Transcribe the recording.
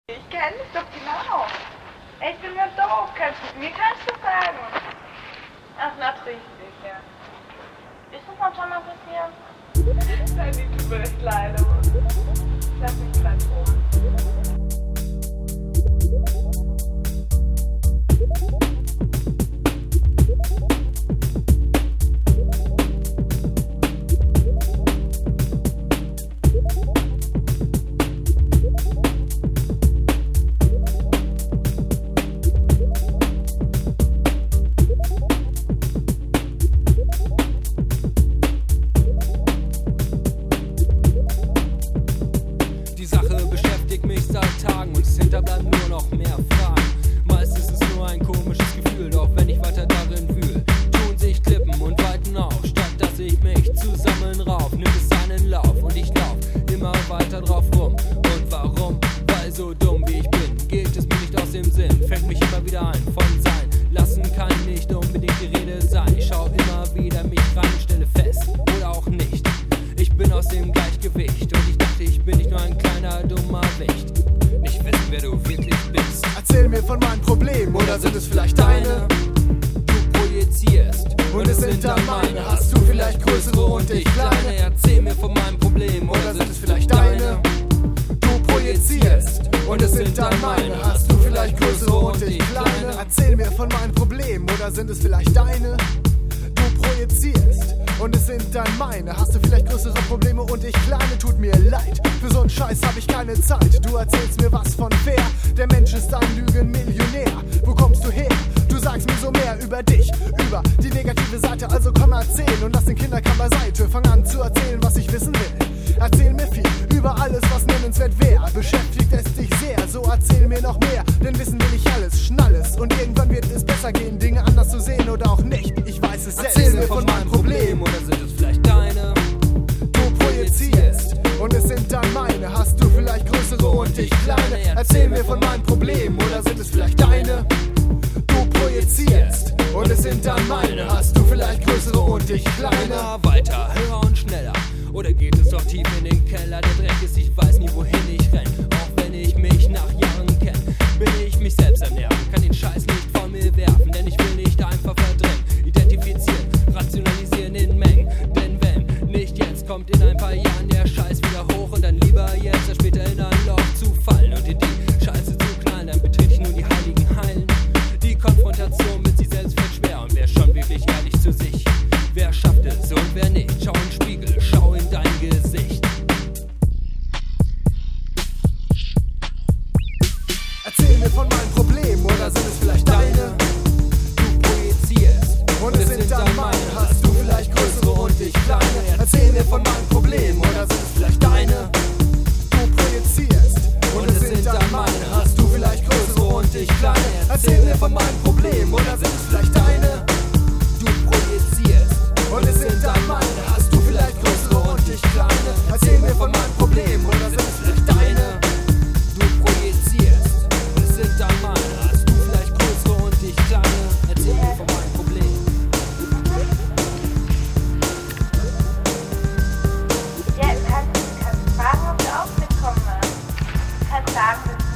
Ich kenne dich doch genau. Ich bin nur doof. Mir kannst du sagen. Ach, natürlich sicher. Ist das noch schon mal passiert? Nein, die tut mir echt leid, aber lass mich gleich vor. Die Sache beschäftigt mich seit Tagen und es hinterbleiben nur noch mehr Fragen. Meist ist es nur ein komisches Gefühl, doch wenn ich weiter darin wühl, tun sich Klippen und Weiten auf, statt dass ich mich zusammenrauf, nimmt es seinen Lauf und ich lauf immer weiter drauf rum. Und warum? Weil so dumm wie ich bin, geht es mir nicht aus dem Sinn, fängt mich immer wieder ein. Von sein lassen kann nicht unbedingt die Rede sein. Ich schau immer wieder mich rein, stelle fest oder auch nicht. Ich bin aus dem Gleichgewicht und ich dachte, ich bin nicht nur ein kleiner, dummer Wicht. Nicht wissen, wer du wirklich bist. Erzähl mir von meinen Problemen, oder sind es vielleicht deine? Du projizierst Und es sind dann meine. Hast du vielleicht größere und ich kleine? Erzähl mir von meinem Problem, Oder sind es vielleicht deine? Du projizierst und es sind dann meine. Hast du vielleicht größere und ich kleine? Erzähl mir von meinen Problemen, oder sind es vielleicht deine? Du projizierst und es sind dann meine. Hast du vielleicht größere Probleme und ich kleine? Tut mir leid, für so einen Scheiß hab ich keine Zeit. Du erzählst mir was von fair, der Mensch ist ein Lügenmillionär. Wo kommst du her? Du sagst mir so mehr über dich, über die negative Seite. Also komm, erzähl und lass den Kinderkram beiseite. Fang an zu erzählen, was ich wissen will. Erzähl mir viel über alles, was nennenswert wäre. Beschäftigt es dich sehr, so erzähl mir noch mehr. Denn wissen will ich alles, schnall es. Und irgendwann wird es besser gehen, Dinge anders zu sehen oder auch nicht. Ich weiß es selbst. Erzähl mir von meinem Problem, oder sind es vielleicht deine? Du projizierst und es sind dann meine. Hast du vielleicht größere und ich kleine? Erzähl mir von meinen Problemen, oder sind es vielleicht deine? Du projizierst und es sind dann meine. Hast du vielleicht größere und ich kleine? Immer weiter, höher und schneller. Oder geht es doch tief in den Keller? Der Dreck ist, ich weiß nie, wohin ich renn. Auch wenn ich mich nach Jahren kenn, bin ich mich selbst am Nerven. Kann den Scheiß nicht von mir werfen, denn ich will nicht einfach verdrängen. Identifizieren, rationalisieren in Mengen. Denn wenn nicht jetzt, kommt in ein paar Jahren der Scheiß wieder hoch. Und dann lieber jetzt als später in ein Loch zu fallen und in die Scheiße zu knallen. Dann betrete ich nun die heiligen Hallen. Die Konfrontation mit sich selbst fällt schwer. Und wer schon wirklich ehrlich zu sich? Wer schafft es und wer nicht? Schau in den Spiegel, schau in dein Gesicht. Erzähl mir von meinen Problemen, oder sind es vielleicht deine? Du projizierst Und es sind dann meine. Hast du vielleicht größere und ich kleine? Erzähl mir von meinen Problemen, oder sind es vielleicht deine? Du projizierst und es sind dann meine. Hast du vielleicht größere und ich kleine? Erzähl mir von meinen Problemen, oder sind es vielleicht deine? Du projizierst Und es sind dann meine. Hast du vielleicht größere und ich kleine? Erzähl mir von meinen Problemen, oder sind es vielleicht deine? Du projizierst und es sind dann meine. Hast du vielleicht größere und ich kleine? Erzähl mir von meinem Problem. Ja, du kannst fragen, ob du auch mitkommen magst. Du kannst sagen, dass